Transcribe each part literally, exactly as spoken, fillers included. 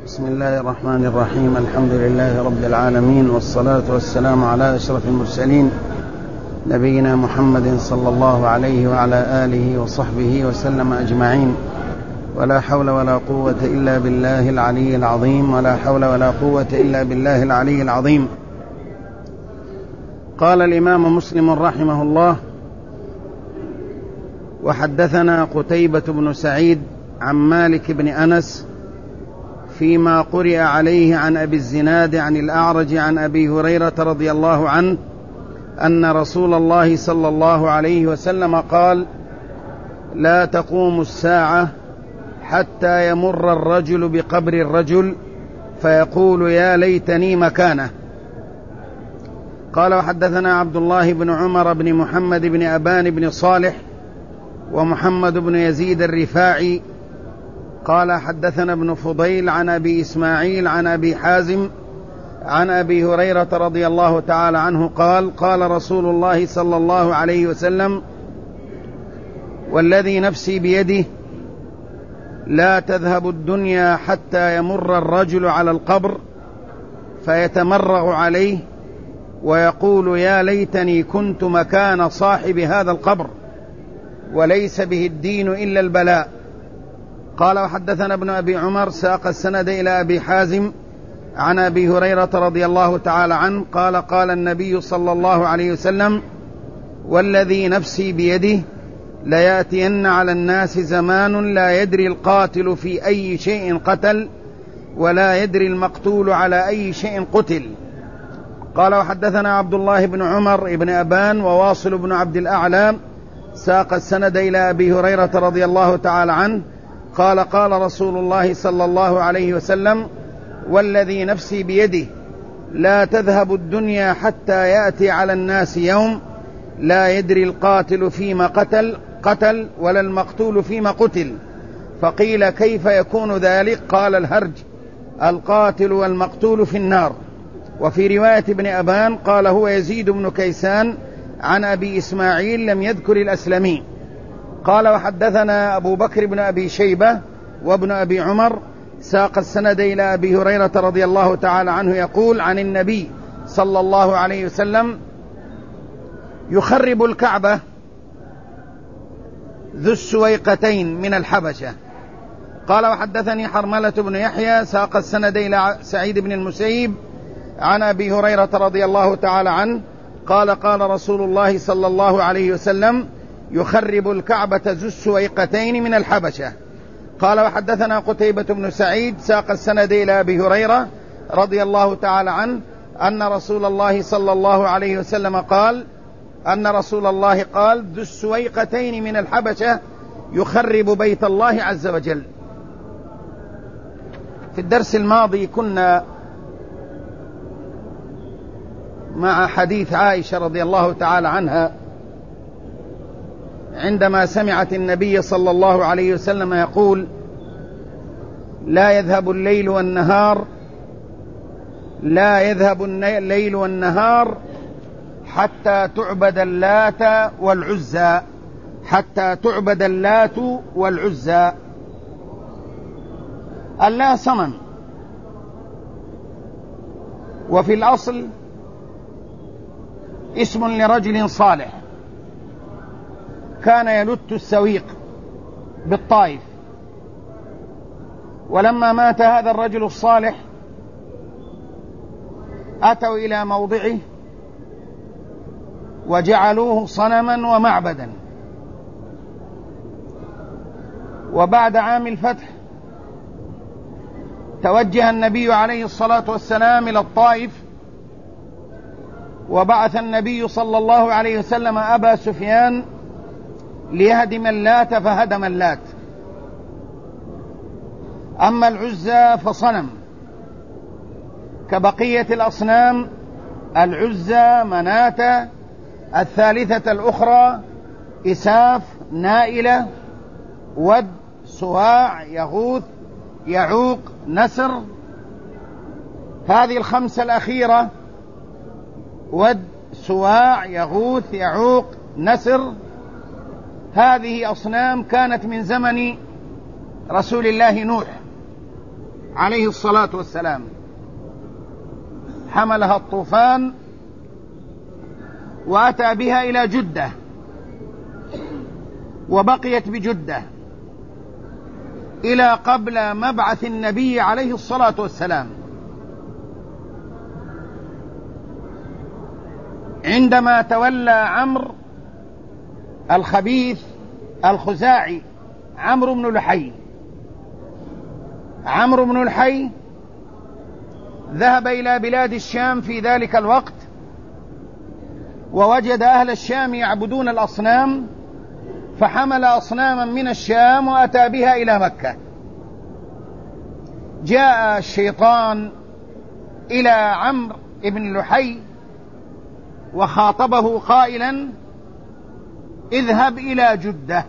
بسم الله الرحمن الرحيم. الحمد لله رب العالمين، والصلاة والسلام على أشرف المرسلين نبينا محمد صلى الله عليه وعلى آله وصحبه وسلم أجمعين. ولا حول ولا قوة إلا بالله العلي العظيم ولا حول ولا قوة إلا بالله العلي العظيم. قال الإمام مسلم رحمه الله: وحدثنا قتيبة بن سعيد عن مالك بن أنس فيما قرئ عليه عن أبي الزناد عن الأعرج عن أبي هريرة رضي الله عنه أن رسول الله صلى الله عليه وسلم قال: لا تقوم الساعة حتى يمر الرجل بقبر الرجل فيقول يا ليتني مكانه. قال: وحدثنا عبد الله بن عمر بن محمد بن أبان بن صالح ومحمد بن يزيد الرفاعي قال: حدثنا ابن فضيل عن أبي إسماعيل عن أبي حازم عن أبي هريرة رضي الله تعالى عنه قال: قال رسول الله صلى الله عليه وسلم: والذي نفسي بيده لا تذهب الدنيا حتى يمر الرجل على القبر فيتمرغ عليه ويقول يا ليتني كنت مكان صاحب هذا القبر، وليس به الدين إلا البلاء. قال: وحدثنا ابن أبي عمر ساق السند إلى أبي حازم عن أبي هريرة رضي الله تعالى عنه قال: قال النبي صلى الله عليه وسلم: والذي نفسي بيده ليأتين على الناس زمان لا يدري القاتل في أي شيء قتل ولا يدري المقتول على أي شيء قتل. قال: وحدثنا عبد الله بن عمر بن أبان وواصل بن عبد الأعلى ساق السند إلى أبي هريرة رضي الله تعالى عنه قال: قال رسول الله صلى الله عليه وسلم: والذي نفسي بيده لا تذهب الدنيا حتى يأتي على الناس يوم لا يدري القاتل فيما قتل قتل ولا المقتول فيما قتل. فقيل: كيف يكون ذلك؟ قال: الهرج، القاتل والمقتول في النار. وفي رواية ابن أبان قال: هو يزيد بن كيسان عن أبي إسماعيل لم يذكر الأسلمي. قال: وحدثنا أبو بكر بن أبي شيبة وابن أبي عمر ساق السند إلى أبي هريرة رضي الله تعالى عنه يقول عن النبي صلى الله عليه وسلم: يخرب الكعبة ذو السويقتين من الحبشة. قال: وحدثني حرملة بن يحيى ساق السند إلى سعيد بن المسيب عن أبي هريرة رضي الله تعالى عنه قال: قال رسول الله صلى الله عليه وسلم: يخرب الكعبة ذو السويقتين من الحبشة. قال: وحدثنا قتيبة بن سعيد ساق السند إلى أبي هريرة رضي الله تعالى عنه أن رسول الله صلى الله عليه وسلم قال أن رسول الله قال: ذو السويقتين من الحبشة يخرب بيت الله عز وجل. في الدرس الماضي كنا مع حديث عائشة رضي الله تعالى عنها عندما سمعت النبي صلى الله عليه وسلم يقول: لا يذهب الليل والنهار لا يذهب الليل والنهار حتى تعبد اللات والعزى حتى تعبد اللات والعزى. اللا صنم، وفي الأصل اسم لرجل صالح كان يلت السويق بالطائف، ولما مات هذا الرجل الصالح أتوا إلى موضعه وجعلوه صنما ومعبدا. وبعد عام الفتح توجه النبي عليه الصلاة والسلام إلى الطائف، وبعث النبي صلى الله عليه وسلم أبا سفيان ليهدم اللات فهدم اللات. أما العزى فصنم كبقية الأصنام، العزى مناة، الثالثة الأخرى إساف، نائلة، ود، سواع، يغوث، يعوق، نسر. هذه الخمسة الأخيرة ود، سواع، يغوث، يعوق، نسر، هذه أصنام كانت من زمن رسول الله نوح عليه الصلاة والسلام، حملها الطوفان وأتى بها إلى جدة وبقيت بجدة إلى قبل مبعث النبي عليه الصلاة والسلام. عندما تولى عمرو الخبيث الخزاعي عمرو بن لحي عمرو بن لحي ذهب إلى بلاد الشام في ذلك الوقت، ووجد أهل الشام يعبدون الأصنام، فحمل أصناما من الشام وأتى بها إلى مكة. جاء الشيطان إلى عمرو بن لحي وخاطبه قائلا: اذهب إلى جدة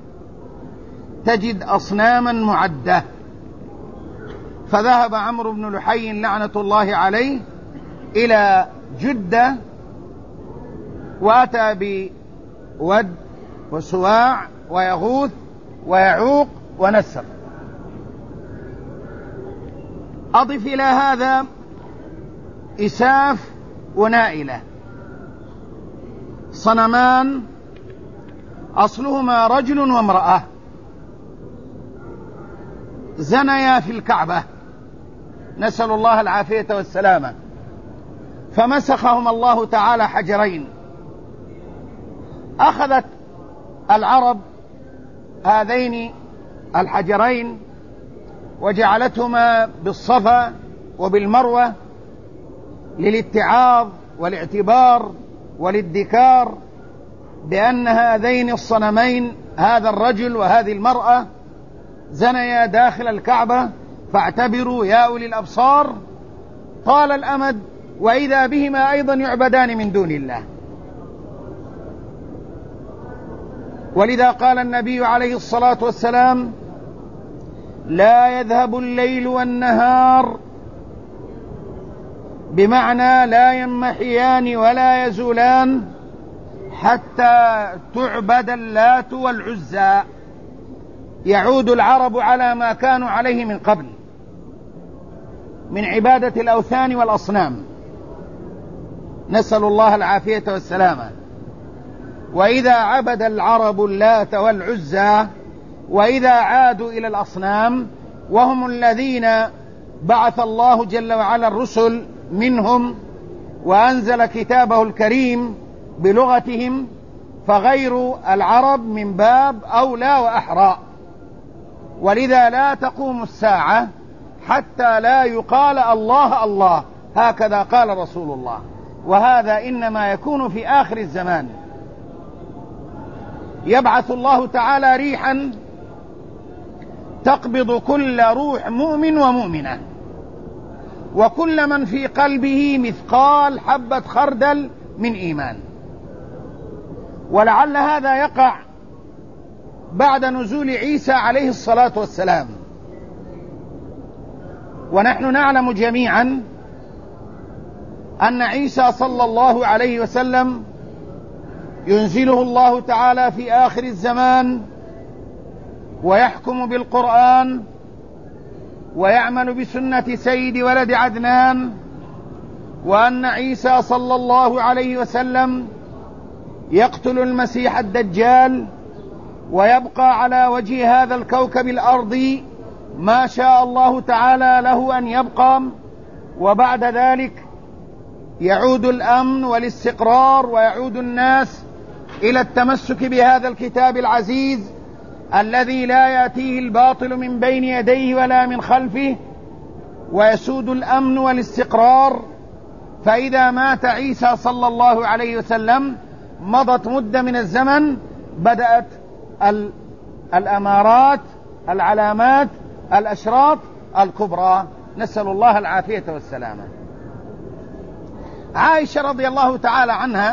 تجد أصناما معدة. فذهب عمرو بن لحي لعنة الله عليه إلى جدة وأتى بود وسواع ويغوث ويعوق ونسر. أضف إلى هذا إساف ونائلة، صنمان أصلهما رجل وامرأة زنيا في الكعبة، نسأل الله العافية والسلامة، فمسخهما الله تعالى حجرين. أخذت العرب هذين الحجرين وجعلتهما بالصفا وبالمروة للاتعاظ والاعتبار والادكار بأن هذين الصنمين، هذا الرجل وهذه المرأة، زنيا داخل الكعبة، فاعتبروا يا أولي الأبصار. طال الأمد وإذا بهما أيضا يعبدان من دون الله. ولذا قال النبي عليه الصلاة والسلام: لا يذهب الليل والنهار، بمعنى لا ينمحيان ولا يزولان حتى تعبد اللات والعزى. يعود العرب على ما كانوا عليه من قبل من عبادة الأوثان والأصنام، نسأل الله العافية والسلامة. وإذا عبد العرب اللات والعزى وإذا عادوا إلى الأصنام، وهم الذين بعث الله جل وعلا الرسل منهم وأنزل كتابه الكريم بلغتهم، فغير العرب من باب أولى وأحرى. ولذا لا تقوم الساعة حتى لا يقال الله الله، هكذا قال رسول الله. وهذا إنما يكون في آخر الزمان، يبعث الله تعالى ريحا تقبض كل روح مؤمن ومؤمنة، وكل من في قلبه مثقال حبة خردل من إيمان. ولعل هذا يقع بعد نزول عيسى عليه الصلاة والسلام. ونحن نعلم جميعا أن عيسى صلى الله عليه وسلم ينزله الله تعالى في آخر الزمان، ويحكم بالقرآن ويعمل بسنة سيد ولد عدنان، وأن عيسى صلى الله عليه وسلم يقتل المسيح الدجال ويبقى على وجه هذا الكوكب الأرضي ما شاء الله تعالى له أن يبقى، وبعد ذلك يعود الأمن والاستقرار ويعود الناس إلى التمسك بهذا الكتاب العزيز الذي لا يأتيه الباطل من بين يديه ولا من خلفه، ويسود الأمن والاستقرار. فإذا مات عيسى صلى الله عليه وسلم مضت مدة من الزمن، بدأت الأمارات، العلامات، الأشراط الكبرى، نسأل الله العافية والسلامة. عائشة رضي الله تعالى عنها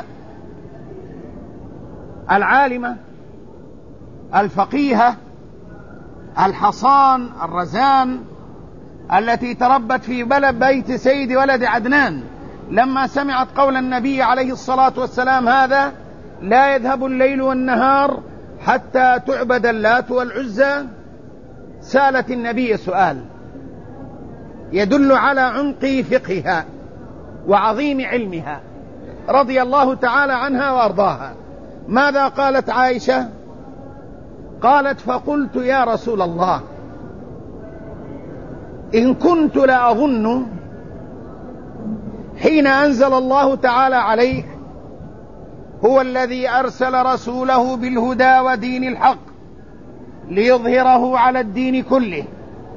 العالمة الفقيهة الحصان الرزان التي تربت في بلد بيت سيد ولد عدنان، لما سمعت قول النبي عليه الصلاة والسلام هذا: لا يذهب الليل والنهار حتى تعبد اللات والعزى، سألت النبي سؤال: يدل على عمق فقهها وعظيم علمها رضي الله تعالى عنها وأرضاها. ماذا قالت عائشة؟ قالت: فقلت يا رسول الله إن كنت لأظن حين أنزل الله تعالى عليك هو الذي أرسل رسوله بالهدى ودين الحق ليظهره على الدين كله،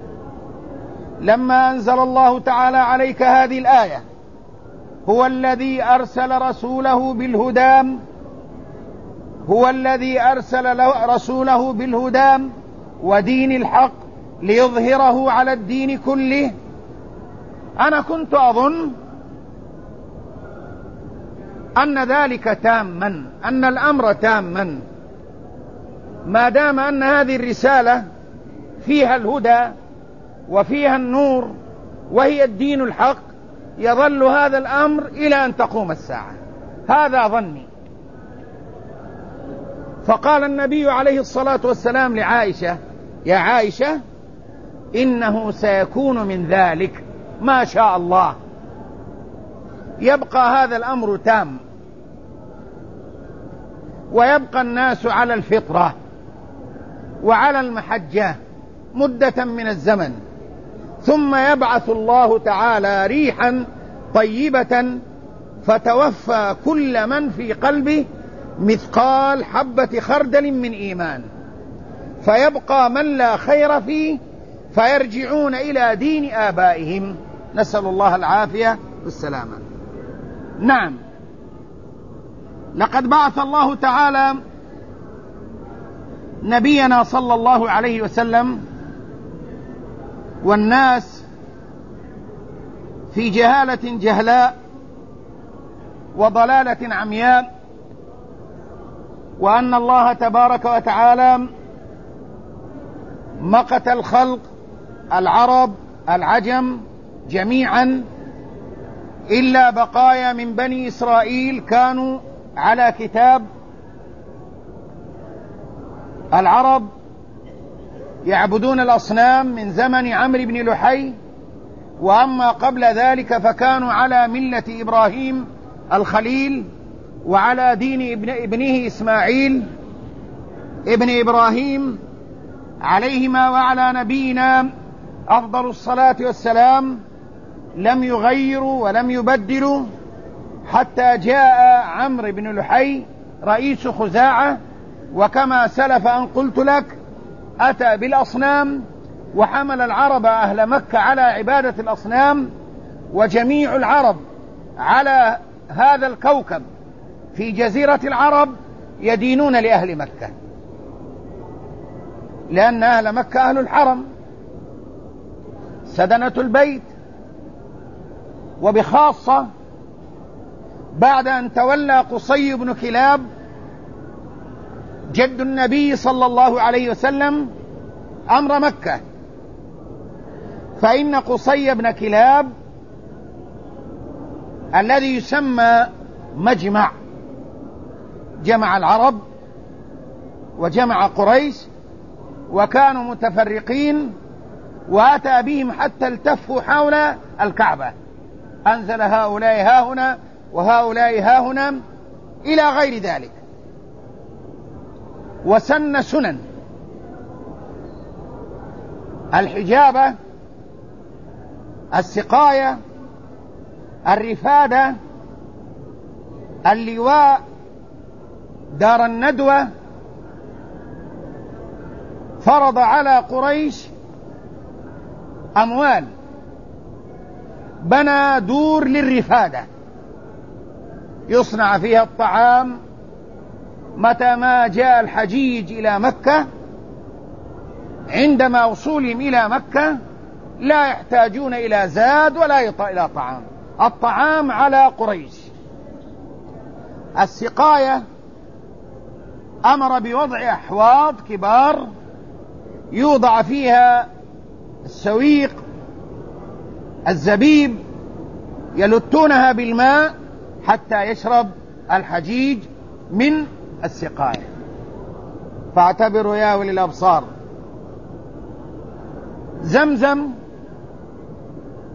لما أنزل الله تعالى عليك هذه الآية هو الذي أرسل رسوله بالهدى هو الذي أرسل رسوله بالهدى ودين الحق ليظهره على الدين كله، أنا كنت أظن أن ذلك تاما، أن الأمر تاما، ما دام أن هذه الرسالة فيها الهدى وفيها النور وهي الدين الحق، يظل هذا الأمر إلى أن تقوم الساعة. هذا ظني. فقال النبي عليه الصلاة والسلام لعائشة: يا عائشة إنه سيكون من ذلك ما شاء الله، يبقى هذا الأمر تام ويبقى الناس على الفطرة وعلى المحجة مدة من الزمن، ثم يبعث الله تعالى ريحا طيبة فتوفى كل من في قلبه مثقال حبة خردل من إيمان، فيبقى من لا خير فيه فيرجعون إلى دين آبائهم، نسأل الله العافية والسلامة. نعم، لقد بعث الله تعالى نبينا صلى الله عليه وسلم والناس في جهالة جهلاء وضلالة عمياء، وأن الله تبارك وتعالى مقت الخلق العرب العجم جميعا إلا بقايا من بني إسرائيل كانوا على كتاب. العرب يعبدون الأصنام من زمن عمرو بن لحي، وأما قبل ذلك فكانوا على ملة إبراهيم الخليل وعلى دين ابن ابنه إسماعيل ابن إبراهيم عليهما وعلى نبينا أفضل الصلاة والسلام. لم يغيروا ولم يبدلوا حتى جاء عمرو بن لحي رئيس خزاعة، وكما سلف أن قلت لك أتى بالأصنام وحمل العرب أهل مكة على عبادة الأصنام، وجميع العرب على هذا الكوكب في جزيرة العرب يدينون لأهل مكة، لأن أهل مكة أهل الحرم سدنة البيت. وبخاصة بعد أن تولى قصي بن كلاب جد النبي صلى الله عليه وسلم أمر مكة، فإن قصي بن كلاب الذي يسمى مجمع، جمع العرب وجمع قريش وكانوا متفرقين، وأتى بهم حتى التفوا حول الكعبة، أنزل هؤلاء هاهنا وهؤلاء هاهنا إلى غير ذلك، وسن سنن الحجابة، السقاية، الرفادة، اللواء، دار الندوة. فرض على قريش أموال، بنى دور للرفادة يصنع فيها الطعام، متى ما جاء الحجيج إلى مكة عندما وصولهم إلى مكة لا يحتاجون إلى زاد ولا إلى طعام، الطعام على قريش. السقاية أمر بوضع أحواض كبار يوضع فيها السويق الزبيب يلتونها بالماء حتى يشرب الحجيج من السقاية. فاعتبروا يا أولي الأبصار. زمزم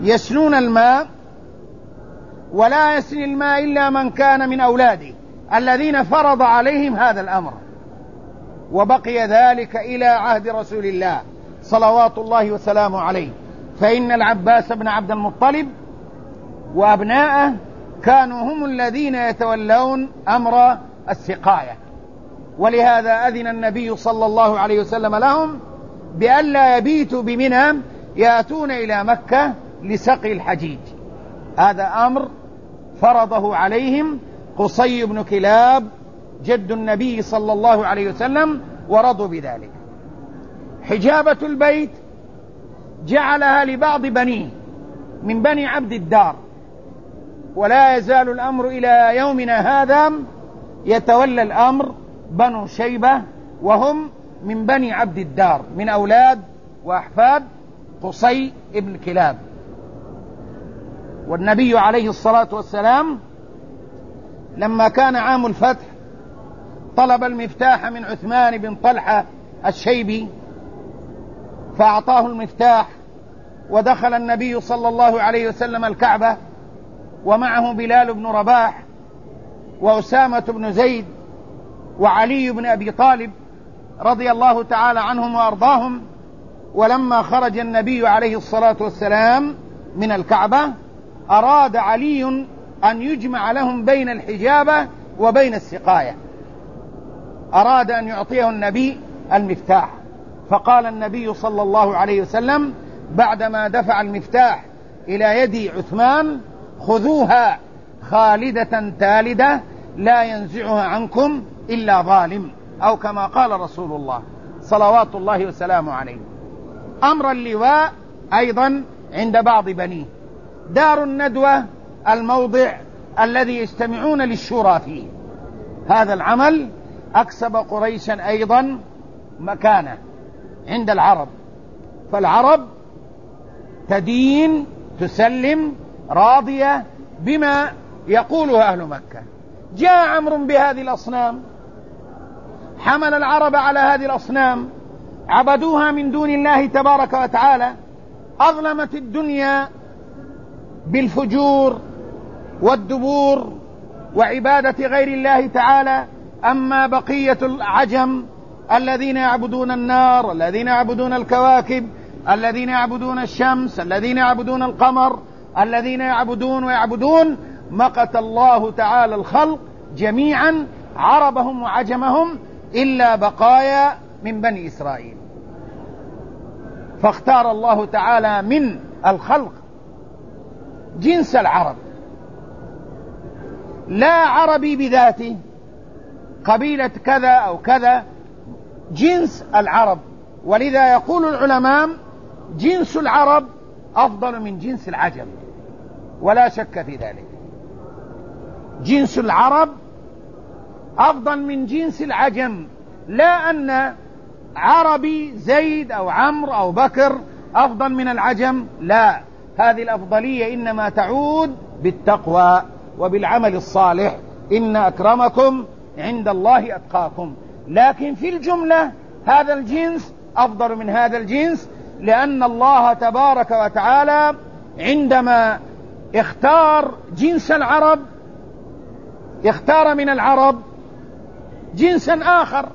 يسنون الماء، ولا يسني الماء إلا من كان من أولاده الذين فرض عليهم هذا الأمر، وبقي ذلك إلى عهد رسول الله صلوات الله وسلامه عليه، فإن العباس بن عبد المطلب وأبناءه كانوا هم الذين يتولون أمر السقاية، ولهذا أذن النبي صلى الله عليه وسلم لهم بألا يبيتوا بمنى، يأتون إلى مكة لسقي الحجيج. هذا أمر فرضه عليهم قصي بن كلاب جد النبي صلى الله عليه وسلم، ورضوا بذلك. حجابة البيت جعلها لبعض بنيه من بني عبد الدار، ولا يزال الأمر إلى يومنا هذا يتولى الأمر بنو شيبة، وهم من بني عبد الدار من أولاد وأحفاد قصي بن كلاب. والنبي عليه الصلاة والسلام لما كان عام الفتح طلب المفتاح من عثمان بن طلحة الشيبي، فأعطاه المفتاح، ودخل النبي صلى الله عليه وسلم الكعبة ومعه بلال بن رباح وأسامة بن زيد وعلي بن أبي طالب رضي الله تعالى عنهم وأرضاهم. ولما خرج النبي عليه الصلاة والسلام من الكعبة أراد علي أن يجمع لهم بين الحجابة وبين السقاية، أراد أن يعطيه النبي المفتاح، فقال النبي صلى الله عليه وسلم بعدما دفع المفتاح إلى يد عثمان: خذوها خالدة تالدة لا ينزعها عنكم إلا ظالم، أو كما قال رسول الله صلوات الله وسلامه عليه. أمر اللواء أيضا عند بعض بنيه. دار الندوة الموضع الذي يجتمعون للشورى فيه، هذا العمل أكسب قريشا أيضا مكانه عند العرب، فالعرب تدين تسلم راضية بما يقوله أهل مكة. جاء عمرو بهذه الأصنام، حمل العرب على هذه الأصنام، عبدوها من دون الله تبارك وتعالى، أظلمت الدنيا بالفجور والدبور وعبادة غير الله تعالى. أما بقية العجم الذين يعبدون النار، الذين يعبدون الكواكب، الذين يعبدون الشمس، الذين يعبدون القمر، الذين يعبدون ويعبدون، مقت الله تعالى الخلق جميعا عربهم وعجمهم إلا بقايا من بني إسرائيل. فاختار الله تعالى من الخلق جنس العرب، لا عربي بذاته قبيلة كذا أو كذا، جنس العرب. ولذا يقول العلماء جنس العرب أفضل من جنس العجم، ولا شك في ذلك. جنس العرب أفضل من جنس العجم، لا أن عربي زيد أو عمرو أو بكر أفضل من العجم، لا، هذه الأفضلية إنما تعود بالتقوى وبالعمل الصالح، إن أكرمكم عند الله أتقاكم. لكن في الجملة هذا الجنس أفضل من هذا الجنس، لأن الله تبارك وتعالى عندما اختار جنس العرب اختار من العرب جنسا آخر،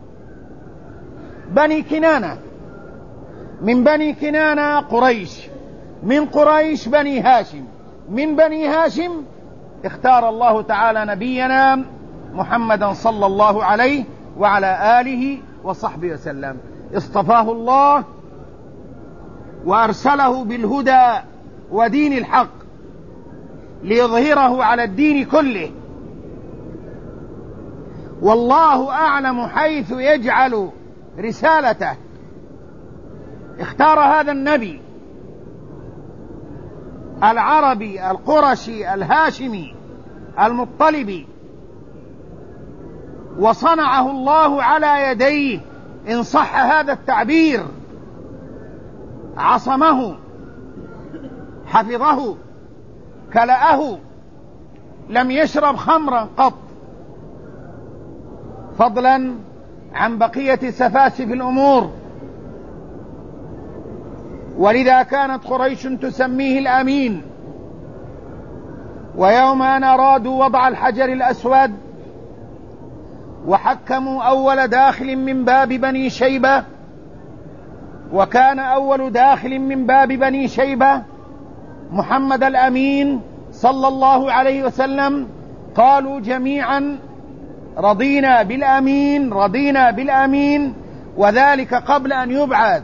بني كنانة، من بني كنانة قريش، من قريش بني هاشم، من بني هاشم اختار الله تعالى نبينا محمدا صلى الله عليه وعلى آله وصحبه وسلم. اصطفاه الله وأرسله بالهدى ودين الحق ليظهره على الدين كله، والله أعلم حيث يجعل رسالته. اختار هذا النبي العربي القرشي الهاشمي المطلبي، وصنعه الله على يديه إن صح هذا التعبير، عصمه، حفظه، كلأه، لم يشرب خمرا قط، فضلا عن بقية سفاسف الأمور. ولذا كانت قريش تسميه الأمين. ويوم أن أرادوا وضع الحجر الأسود وحكموا أول داخل من باب بني شيبة، وكان أول داخل من باب بني شيبة محمد الأمين صلى الله عليه وسلم، قالوا جميعا رضينا بالأمين رضينا بالأمين، وذلك قبل أن يبعث.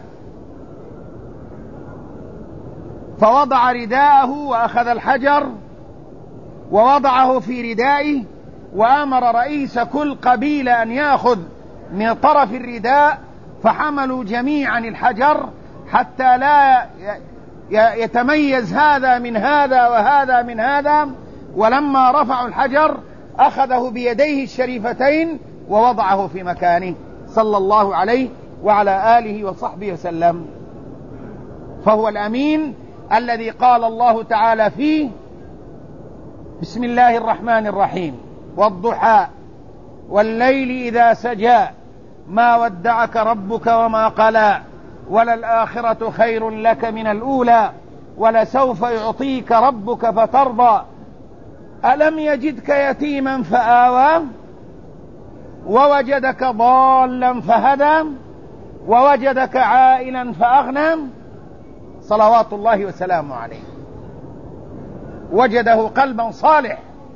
فوضع رداءه وأخذ الحجر ووضعه في ردائه، وأمر رئيس كل قبيلة أن يأخذ من طرف الرداء، فحملوا جميعا الحجر حتى لا يتميز هذا من هذا وهذا من هذا. ولما رفعوا الحجر أخذه بيديه الشريفتين ووضعه في مكانه صلى الله عليه وعلى آله وصحبه وسلم. فهو الأمين الذي قال الله تعالى فيه: بسم الله الرحمن الرحيم، والضحى والليل إذا سجى ما ودعك ربك وما قلى وللآخرة خير لك من الأولى ولسوف يعطيك ربك فترضى ألم يجدك يتيما فآوى ووجدك ضالا فهدى ووجدك عائلا فأغنى، صلوات الله وسلامه عليه. وجده قلبا صالح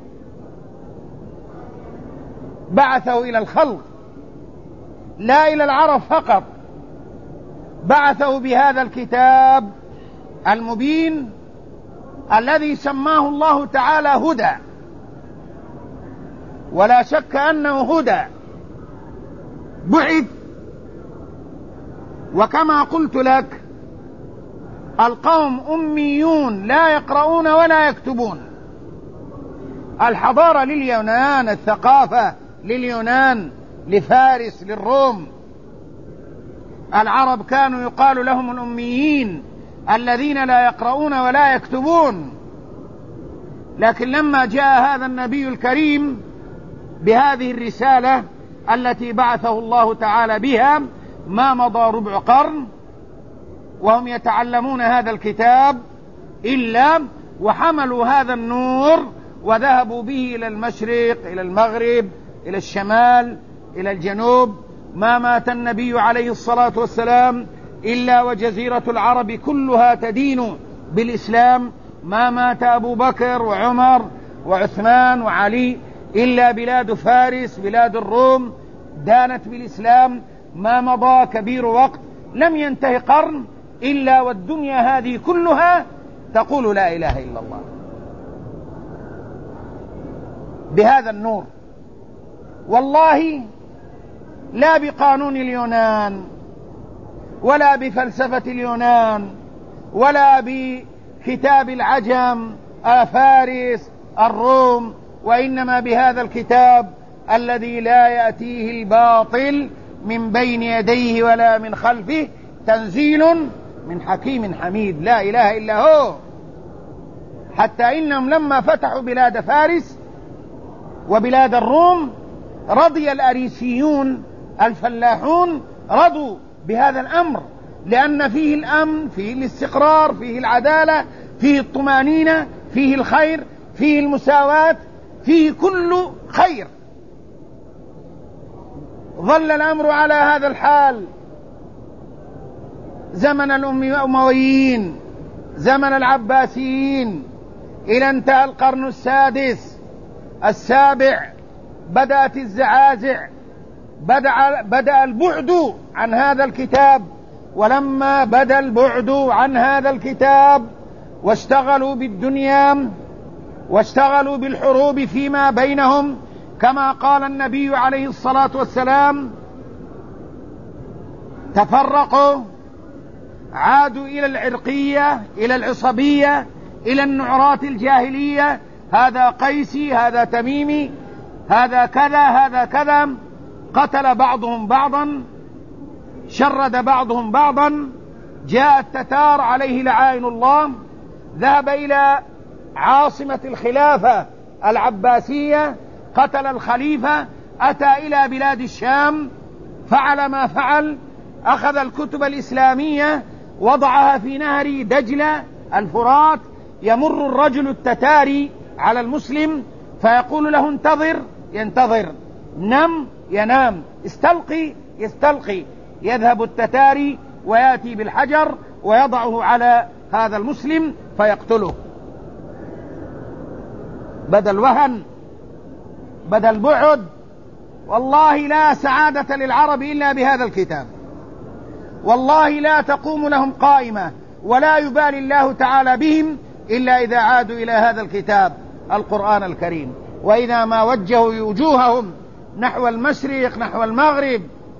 بعثه إلى الخلق، لا إلى العرب فقط، بعثه بهذا الكتاب المبين الذي سماه الله تعالى هدى، ولا شك أنه هدى. بعث، وكما قلت لك القوم أميون لا يقرؤون ولا يكتبون. الحضارة لليونان، الثقافة لليونان، لفارس، للروم. العرب كانوا يقال لهم الأميين الذين لا يقرؤون ولا يكتبون. لكن لما جاء هذا النبي الكريم بهذه الرسالة التي بعثه الله تعالى بها، ما مضى ربع قرن وهم يتعلمون هذا الكتاب إلا وحملوا هذا النور وذهبوا به إلى المشرق، إلى المغرب، إلى الشمال، إلى الجنوب. ما مات النبي عليه الصلاة والسلام إلا وجزيرة العرب كلها تدين بالإسلام. ما مات أبو بكر وعمر وعثمان وعلي إلا بلاد فارس، بلاد الروم، دانت بالإسلام. ما مضى كبير وقت، لم ينتهي قرن إلا والدنيا هذه كلها تقول لا إله إلا الله بهذا النور. والله لا بقانون اليونان ولا بفلسفة اليونان ولا بكتاب العجم فارس الروم، وإنما بهذا الكتاب الذي لا يأتيه الباطل من بين يديه ولا من خلفه، تنزيل من حكيم حميد، لا إله إلا هو. حتى إنهم لما فتحوا بلاد فارس وبلاد الروم رضي الأريسيون الفلاحون، رضوا بهذا الأمر، لأن فيه الأمن، فيه الاستقرار، فيه العدالة، فيه الطمأنينة، فيه الخير، فيه المساواة، فيه كل خير. ظل الأمر على هذا الحال زمن الأمويين، زمن العباسيين، إلى انتهى القرن السادس السابع. بدأت الزعازع، بدأ, بدأ البعد عن هذا الكتاب. ولما بدأ البعد عن هذا الكتاب واشتغلوا بالدنيا واشتغلوا بالحروب فيما بينهم، كما قال النبي عليه الصلاة والسلام: تفرقوا، عادوا إلى العرقية، إلى العصبية، إلى النعرات الجاهلية، هذا قيسي، هذا تميمي، هذا كذا، هذا كذا. قتل بعضهم بعضا، شرد بعضهم بعضا. جاء التتار عليه لعائن الله، ذهب إلى عاصمة الخلافة العباسية، قتل الخليفة، أتى إلى بلاد الشام، فعل ما فعل، أخذ الكتب الإسلامية وضعها في نهر دجلة الفرات، يمر الرجل التتاري على المسلم فيقول له انتظر، ينتظر، نم، ينام، استلقي، يستلقي، يذهب التتاري ويأتي بالحجر ويضعه على هذا المسلم فيقتله. بدل وهن، بدل بعد. والله لا سعادة للعرب إلا بهذا الكتاب، والله لا تقوم لهم قائمة ولا يبالي الله تعالى بهم إلا إذا عادوا إلى هذا الكتاب القرآن الكريم. وإذا ما وجهوا وجوههم نحو المشرق نحو المغرب،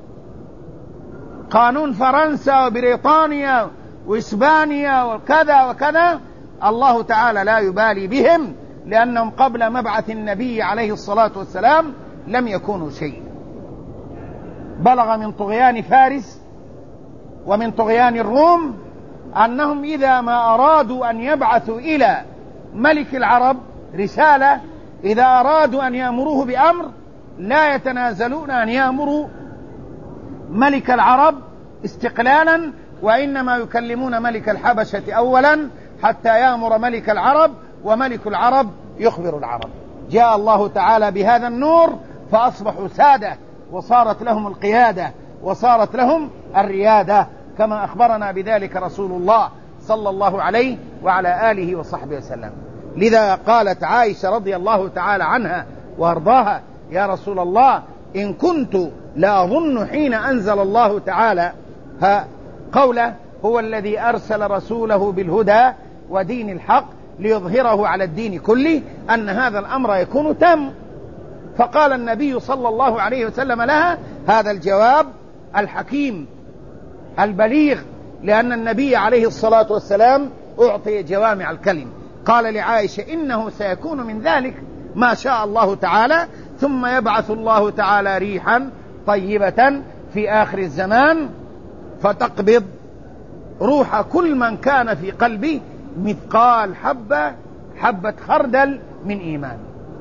قانون فرنسا وبريطانيا وإسبانيا وكذا وكذا، الله تعالى لا يبالي بهم، لأنهم قبل مبعث النبي عليه الصلاة والسلام لم يكونوا شيء. بلغ من طغيان فارس ومن طغيان الروم أنهم إذا ما أرادوا أن يبعثوا إلى ملك العرب رسالة، إذا أرادوا أن يأمروه بأمر لا يتنازلون أن يأمروا ملك العرب استقلالا، وإنما يكلمون ملك الحبشة أولا حتى يأمر ملك العرب، وملك العرب يخبر العرب. جاء الله تعالى بهذا النور فأصبحوا سادة، وصارت لهم القيادة وصارت لهم الريادة، كما أخبرنا بذلك رسول الله صلى الله عليه وعلى آله وصحبه وسلم. لذا قالت عائشة رضي الله تعالى عنها وارضاها: يا رسول الله، إن كنت لا أظن حين أنزل الله تعالى قوله هو الذي أرسل رسوله بالهدى ودين الحق ليظهره على الدين كله، أن هذا الأمر يكون تام. فقال النبي صلى الله عليه وسلم لها هذا الجواب الحكيم البليغ، لأن النبي عليه الصلاة والسلام أعطي جوامع الكلم. قال لعائشة: إنه سيكون من ذلك ما شاء الله تعالى، ثم يبعث الله تعالى ريحا طيبة في آخر الزمان فتقبض روح كل من كان في قلبه مثقال حبة حبة خردل من إيمان،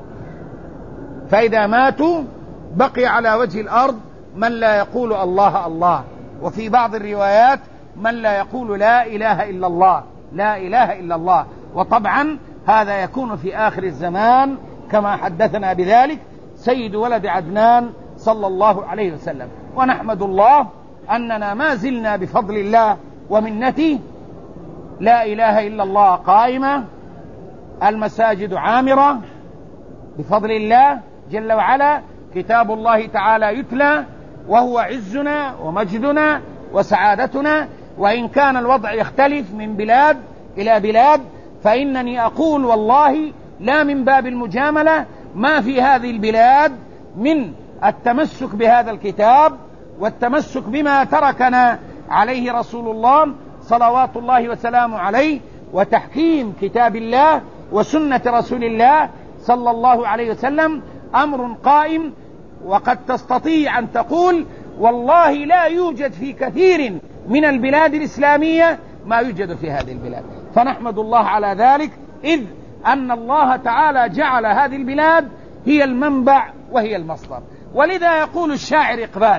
فإذا ماتوا بقي على وجه الأرض من لا يقول الله الله، وفي بعض الروايات من لا يقول لا إله إلا الله، لا إله إلا الله. وطبعا هذا يكون في آخر الزمان كما حدثنا بذلك سيد ولد عدنان صلى الله عليه وسلم. ونحمد الله أننا ما زلنا بفضل الله ومنته لا إله إلا الله قائمة، المساجد عامرة بفضل الله جل وعلا، كتاب الله تعالى يتلى، وهو عزنا ومجدنا وسعادتنا. وإن كان الوضع يختلف من بلاد إلى بلاد، فإنني أقول والله لا من باب المجاملة، ما في هذه البلاد من التمسك بهذا الكتاب والتمسك بما تركنا عليه رسول الله صلوات الله وسلامه عليه، وتحكيم كتاب الله وسنة رسول الله صلى الله عليه وسلم أمر قائم. وقد تستطيع أن تقول والله لا يوجد في كثير من البلاد الإسلامية ما يوجد في هذه البلاد، فنحمد الله على ذلك، إذ أن الله تعالى جعل هذه البلاد هي المنبع وهي المصدر. ولذا يقول الشاعر إقبال،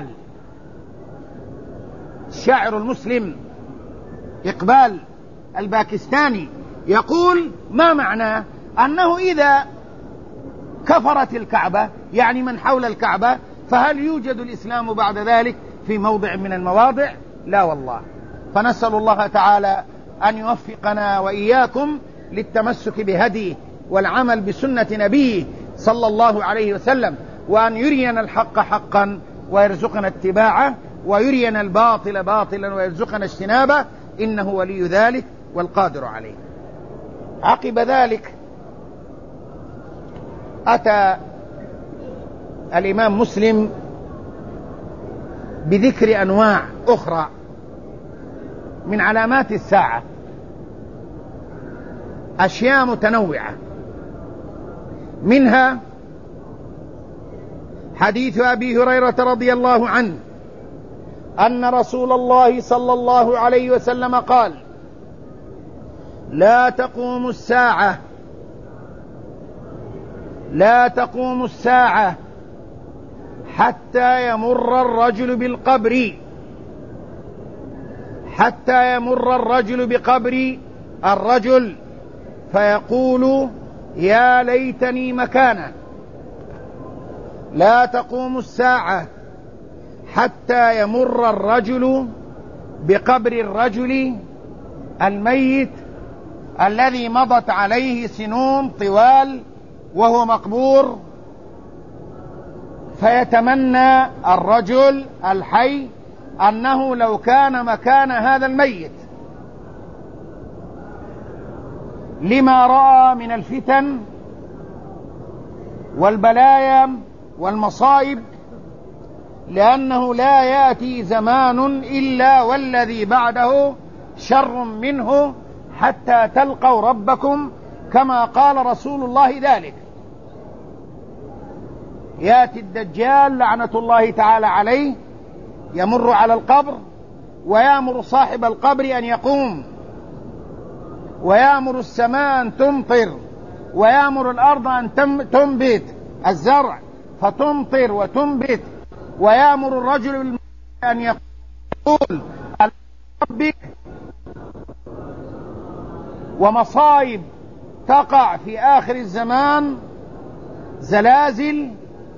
الشاعر المسلم إقبال الباكستاني، يقول ما معناه؟ أنه إذا كفرت الكعبة يعني من حول الكعبة، فهل يوجد الإسلام بعد ذلك في موضع من المواضع؟ لا والله. فنسأل الله تعالى أن يوفقنا وإياكم للتمسك بهديه والعمل بسنة نبيه صلى الله عليه وسلم، وأن يرينا الحق حقا ويرزقنا اتباعه، ويرينا الباطل باطلا ويرزقنا اجتنابه، إنه ولي ذلك والقادر عليه. عقب ذلك أتى الإمام مسلم بذكر أنواع أخرى من علامات الساعة، أشياء متنوعة، منها حديث أبي هريرة رضي الله عنه أن رسول الله صلى الله عليه وسلم قال: لا تقوم الساعة لا تقوم الساعة حتى يمر الرجل بالقبر حتى يمر الرجل بقبر الرجل فيقول يا ليتني مكانه. لا تقوم الساعة حتى يمر الرجل بقبر الرجل الميت الذي مضت عليه سنون طوال وهو مقبور، فيتمنى الرجل الحي أنه لو كان مكان هذا الميت، لما رأى من الفتن والبلايا والمصائب، لأنه لا يأتي زمان إلا والذي بعده شر منه حتى تلقوا ربكم، كما قال رسول الله ذلك. يأتي الدجال لعنة الله تعالى عليه، يمر على القبر ويأمر صاحب القبر أن يقوم، ويأمر السماء أن تمطر، ويأمر الأرض أن تنبت الزرع فتمطر وتنبت، ويأمر الرجل أن يقول ربك. ومصائب تقع في آخر الزمان، زلازل،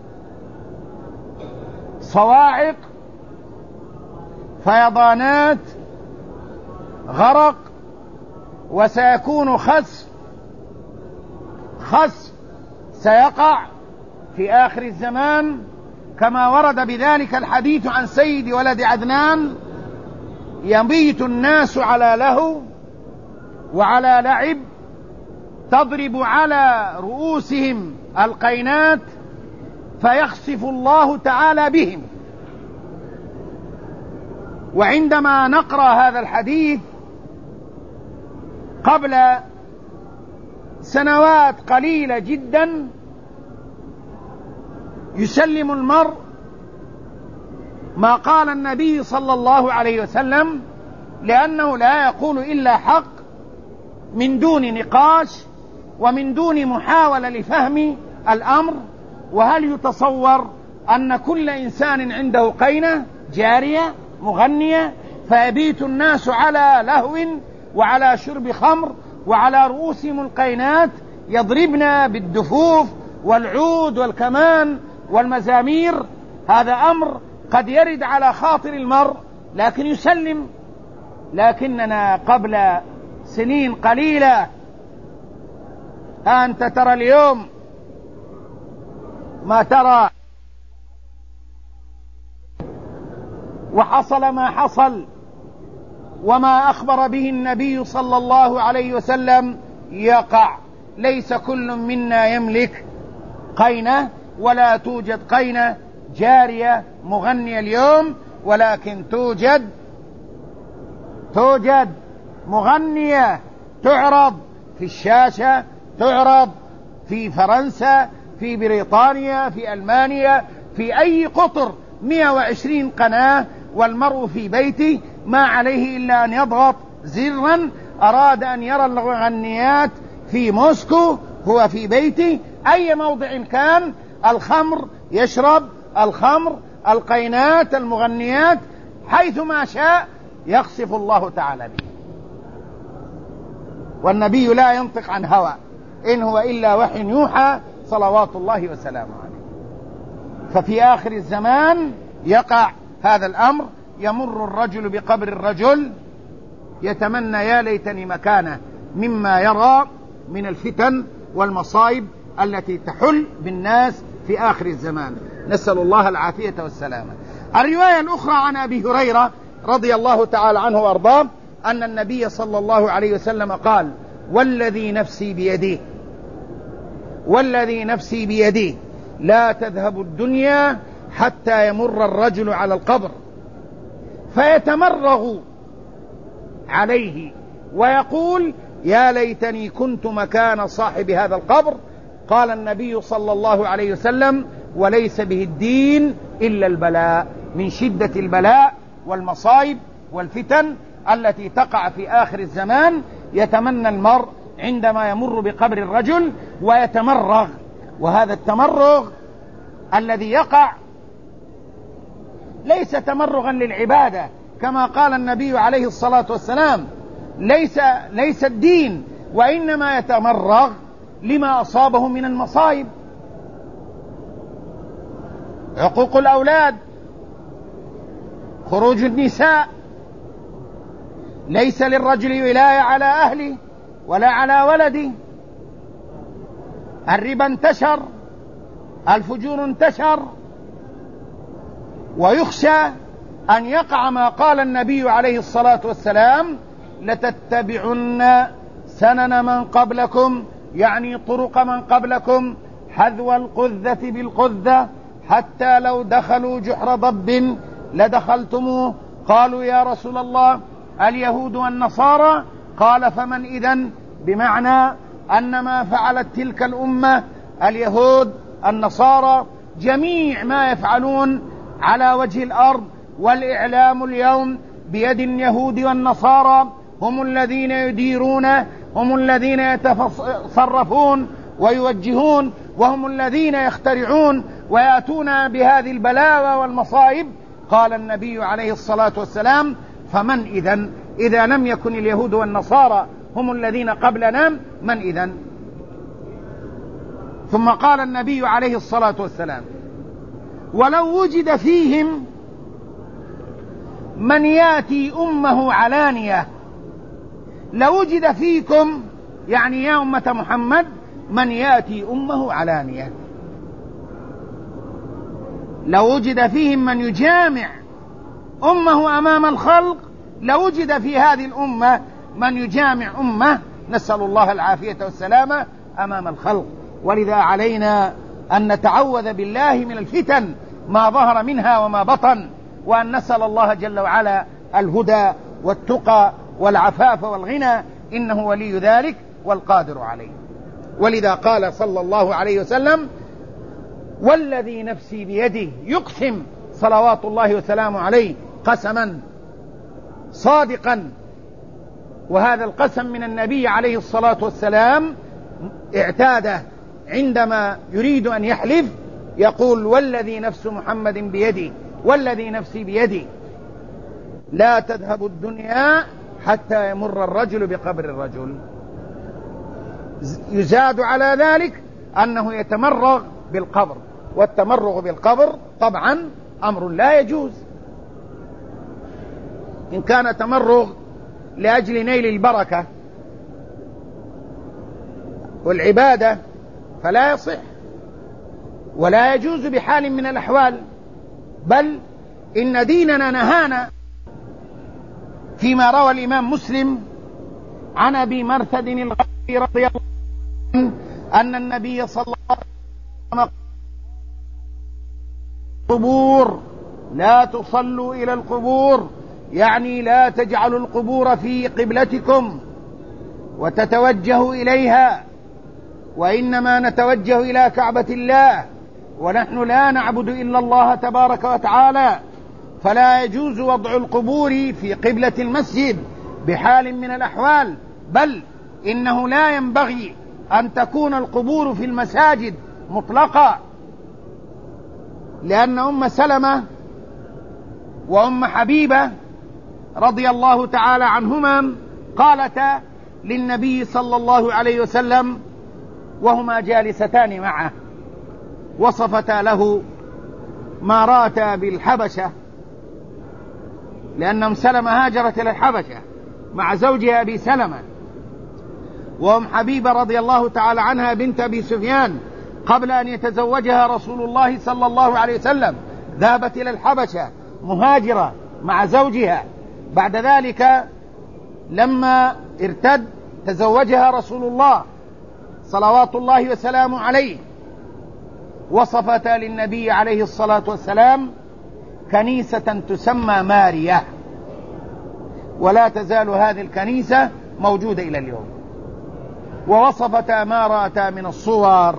صواعق، فيضانات، غرق، وسيكون خسف خسف سيقع في آخر الزمان، كما ورد بذلك الحديث عن سيد ولد عدنان: يبيت الناس على لهو وعلى لعب، تضرب على رؤوسهم القينات فيخسف الله تعالى بهم. وعندما نقرأ هذا الحديث قبل سنوات قليلة جدا، يسلم المرء ما قال النبي صلى الله عليه وسلم، لأنه لا يقول إلا حق من دون نقاش ومن دون محاولة لفهم الأمر. وهل يتصور أن كل إنسان عنده قينة جارية مغنية فيبيت الناس على لهو وعلى شرب خمر وعلى رؤوسهم القينات يضربن بالدفوف والعود والكمان والمزامير؟ هذا أمر قد يرد على خاطر المرء لكن يسلم. لكننا قبل سنين قليلة، أنت ترى اليوم ما ترى، وحصل ما حصل، وما أخبر به النبي صلى الله عليه وسلم يقع. ليس كل منا يملك قينة، ولا توجد قينة جارية مغنية اليوم، ولكن توجد توجد مغنية تعرض في الشاشة، تعرض في فرنسا، في بريطانيا، في ألمانيا، في أي قطر، مئة وعشرين قناة، والمرء في بيته ما عليه إلا أن يضغط زرا. أراد أن يرى المغنيات في موسكو، هو في بيته، أي موضع كان، الخمر يشرب، الخمر، القينات، المغنيات، حيثما شاء يخسف الله تعالى به. والنبي لا ينطق عن هوى، إن هو إلا وحي يوحى صلوات الله وسلامه عليه. ففي آخر الزمان يقع هذا الأمر، يمر الرجل بقبر الرجل يتمنى يا ليتني مكانه، مما يرى من الفتن والمصائب التي تحل بالناس في آخر الزمان، نسأل الله العافية والسلامة. الرواية الأخرى عن أبي هريرة رضي الله تعالى عنه وأرضاه أن النبي صلى الله عليه وسلم قال: والذي نفسي بيده والذي نفسي بيده لا تذهب الدنيا حتى يمر الرجل على القبر فيتمرغ عليه ويقول يا ليتني كنت مكان صاحب هذا القبر. قال النبي صلى الله عليه وسلم: وليس به الدين إلا البلاء. من شدة البلاء والمصائب والفتن التي تقع في آخر الزمان يتمنى المرء عندما يمر بقبر الرجل ويتمرغ. وهذا التمرغ الذي يقع ليس تمرغا للعبادة، كما قال النبي عليه الصلاة والسلام ليس, ليس الدين، وإنما يتمرغ لما أصابه من المصائب. عقوق الأولاد، خروج النساء، ليس للرجل ولاية على أهله ولا على ولده. الربا انتشر، الفجور انتشر، ويخشى أن يقع ما قال النبي عليه الصلاة والسلام لتتبعن سنن من قبلكم، يعني طرق من قبلكم، حذو القذة بالقذة، حتى لو دخلوا جحر ضب لدخلتموه. قالوا يا رسول الله اليهود والنصارى؟ قال فمن إذن؟ بمعنى أن ما فعلت تلك الأمة اليهود النصارى جميع ما يفعلون على وجه الأرض والإعلام اليوم بيد اليهود والنصارى، هم الذين يديرون، هم الذين يتصرفون ويوجهون، وهم الذين يخترعون ويأتون بهذه البلاوى والمصائب. قال النبي عليه الصلاة والسلام فمن إذن؟ إذا لم يكن اليهود والنصارى هم الذين قبلنا من إذن؟ ثم قال النبي عليه الصلاة والسلام ولو وجد فيهم من ياتي أمه علانية، لوجد فيكم يعني يا أمة محمد من ياتي أمه علانية، لو وجد فيهم من يجامع أمه أمام الخلق لوجد في هذه الأمة من يجامع أمه، نسأل الله العافية والسلامة، أمام الخلق. ولذا علينا أن نتعوذ بالله من الفتن ما ظهر منها وما بطن، وأن نسأل الله جل وعلا الهدى والتقى والعفاف والغنى، إنه ولي ذلك والقادر عليه. ولذا قال صلى الله عليه وسلم والذي نفسي بيده، يقسم صلوات الله وسلامه عليه قسما صادقا، وهذا القسم من النبي عليه الصلاة والسلام اعتاده عندما يريد أن يحلف يقول والذي نفس محمد بيدي، والذي نفسي بيدي لا تذهب الدنيا حتى يمر الرجل بقبر الرجل. يزاد على ذلك أنه يتمرغ بالقبر، والتمرغ بالقبر طبعا أمر لا يجوز. إن كان تمرغ لأجل نيل البركة والعبادة فلا يصح ولا يجوز بحال من الأحوال، بل إن ديننا نهانا فيما روى الإمام مسلم عن أبي مرثد الغفاري رضي الله عنه أن النبي صلى الله عليه وسلم قبور لا تصلوا إلى القبور، يعني لا تجعلوا القبور في قبلتكم وتتوجهوا إليها، وإنما نتوجه إلى كعبة الله، ونحن لا نعبد إلا الله تبارك وتعالى، فلا يجوز وضع القبور في قبلة المسجد بحال من الأحوال، بل إنه لا ينبغي أن تكون القبور في المساجد مطلقة، لأن أم سلمة وأم حبيبة رضي الله تعالى عنهما قالتا للنبي صلى الله عليه وسلم وهما جالستان معه، وصفتا له ما راتا بالحبشة، لأن أم سلمة هاجرت إلى الحبشة مع زوجها أبي سلمة، وأم حبيبة رضي الله تعالى عنها بنت أبي سفيان قبل أن يتزوجها رسول الله صلى الله عليه وسلم ذهبت إلى الحبشة مهاجرة مع زوجها، بعد ذلك لما ارتد تزوجها رسول الله صلوات الله وسلامه عليه، وصفتا للنبي عليه الصلاة والسلام كنيسة تسمى ماريا، ولا تزال هذه الكنيسة موجودة إلى اليوم، ووصفتا ما رأتا من الصور،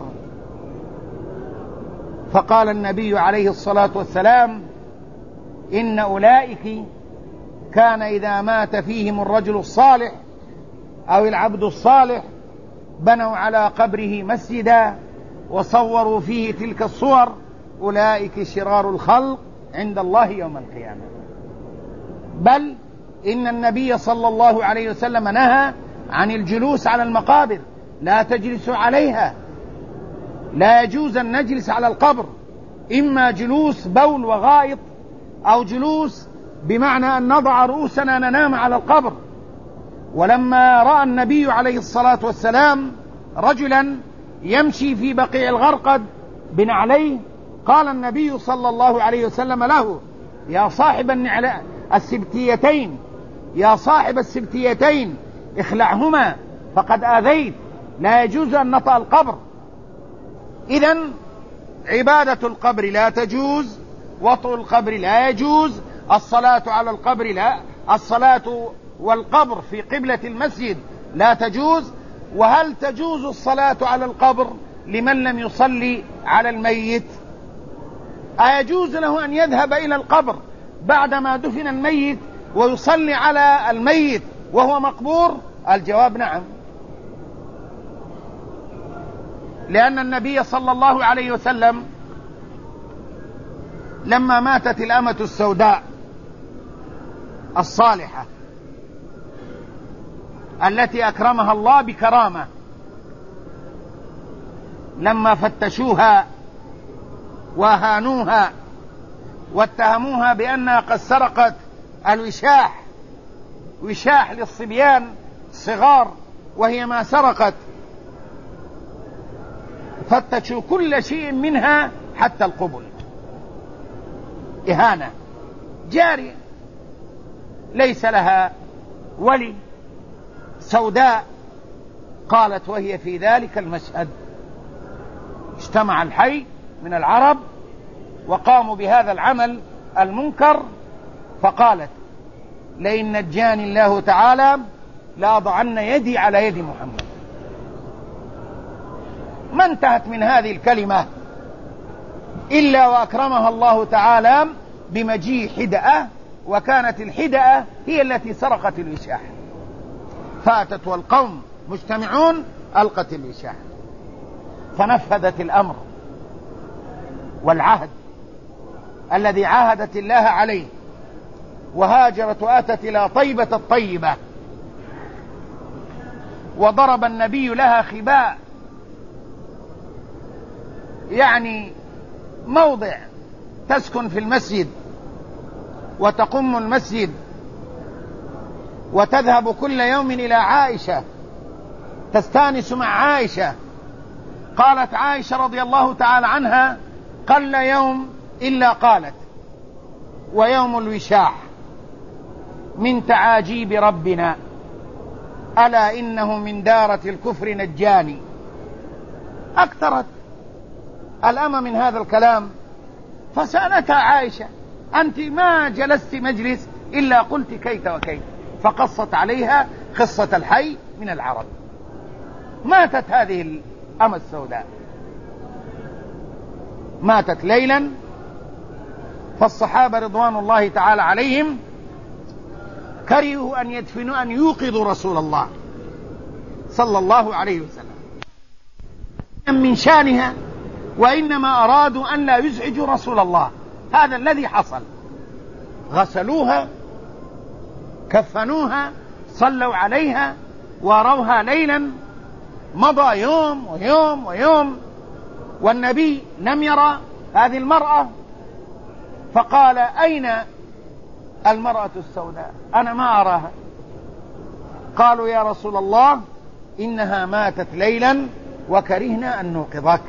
فقال النبي عليه الصلاة والسلام إن أولئك كان إذا مات فيهم الرجل الصالح أو العبد الصالح بنوا على قبره مسجدا وصوروا فيه تلك الصور، أولئك شرار الخلق عند الله يوم القيامة. بل إن النبي صلى الله عليه وسلم نهى عن الجلوس على المقابر، لا تجلسوا عليها، لا يجوز أن نجلس على القبر، إما جلوس بول وغائط أو جلوس بمعنى أن نضع رؤوسنا ننام على القبر. ولما رأى النبي عليه الصلاة والسلام رجلا يمشي في بقيع الغرقد بنعليه، قال النبي صلى الله عليه وسلم له: يا صاحب السبتيتين يا صاحب السبتيتين اخلعهما فقد آذيت، لا يجوز أن نطأ القبر. إذن عبادة القبر لا تجوز، وطء القبر لا يجوز، الصلاة على القبر لا، الصلاة والقبر في قبلة المسجد لا تجوز. وهل تجوز الصلاة على القبر لمن لم يصلي على الميت؟ أيجوز له أن يذهب إلى القبر بعدما دفن الميت ويصلي على الميت وهو مقبور؟ الجواب نعم، لأن النبي صلى الله عليه وسلم لما ماتت الأمة السوداء الصالحة التي أكرمها الله بكرامة، لما فتشوها وهانوها واتهموها بأنها قد سرقت الوشاح، وشاح للصبيان الصغار، وهي ما سرقت، فتشوا كل شيء منها حتى القبل، إهانة جارية ليس لها ولي سوداء. قالت وهي في ذلك المشهد اجتمع الحي من العرب وقاموا بهذا العمل المنكر، فقالت: لئن نجاني الله تعالى لأضعن يدي على يد محمد. ما انتهت من هذه الكلمة إلا وأكرمها الله تعالى بمجيء حدأة، وكانت الحدأة هي التي سرقت الوشاح، فاتت والقوم مجتمعون ألقت الوشاح، فنفذت الأمر والعهد الذي عاهدت الله عليه، وهاجرت وأتت إلى طيبة الطيبة، وضرب النبي لها خباء، يعني موضع تسكن في المسجد وتقم المسجد وتذهب كل يوم إلى عائشة تستانس مع عائشة. قالت عائشة رضي الله تعالى عنها: قل يوم إلا قالت: ويوم الوشاح من تعاجيب ربنا، ألا إنه من دارة الكفر نجاني. أكثرت الأمة من هذا الكلام، فسألتها عائشة: أنت ما جلست مجلس إلا قلت كيت وكيت، فقصت عليها قصة الحي من العرب. ماتت هذه الأمة السوداء، ماتت ليلا، فالصحابة رضوان الله تعالى عليهم كرهوا أن يدفنوا أن يوقظوا رسول الله صلى الله عليه وسلم من شانها، وإنما أرادوا أن لا يزعجوا رسول الله. هذا الذي حصل، غسلوها، كفنوها، صلوا عليها، وروها ليلا، مضى يوم ويوم ويوم، والنبي لم يرى هذه المرأة، فقال: أين المرأة السوداء؟ أنا ما أراها. قالوا: يا رسول الله إنها ماتت ليلا وكرهنا أن نوقظك.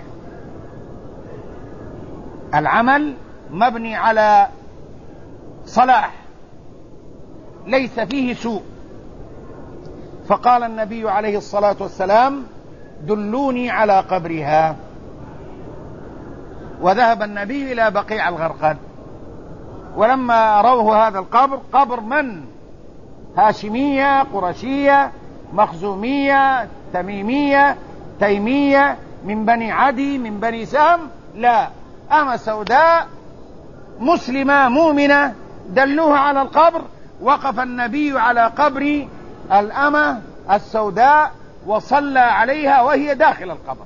العمل مبني على صلاح ليس فيه سوء. فقال النبي عليه الصلاة والسلام: دلوني على قبرها. وذهب النبي إلى بقيع الغرقد، ولما روه هذا القبر، قبر من؟ هاشمية، قرشية، مخزومية، تميمية، تيمية، من بني عدي، من بني سام، لا، أمة سوداء مسلمة مؤمنة، دلوها على القبر. وقف النبي على قبر الأمة السوداء وصلى عليها وهي داخل القبر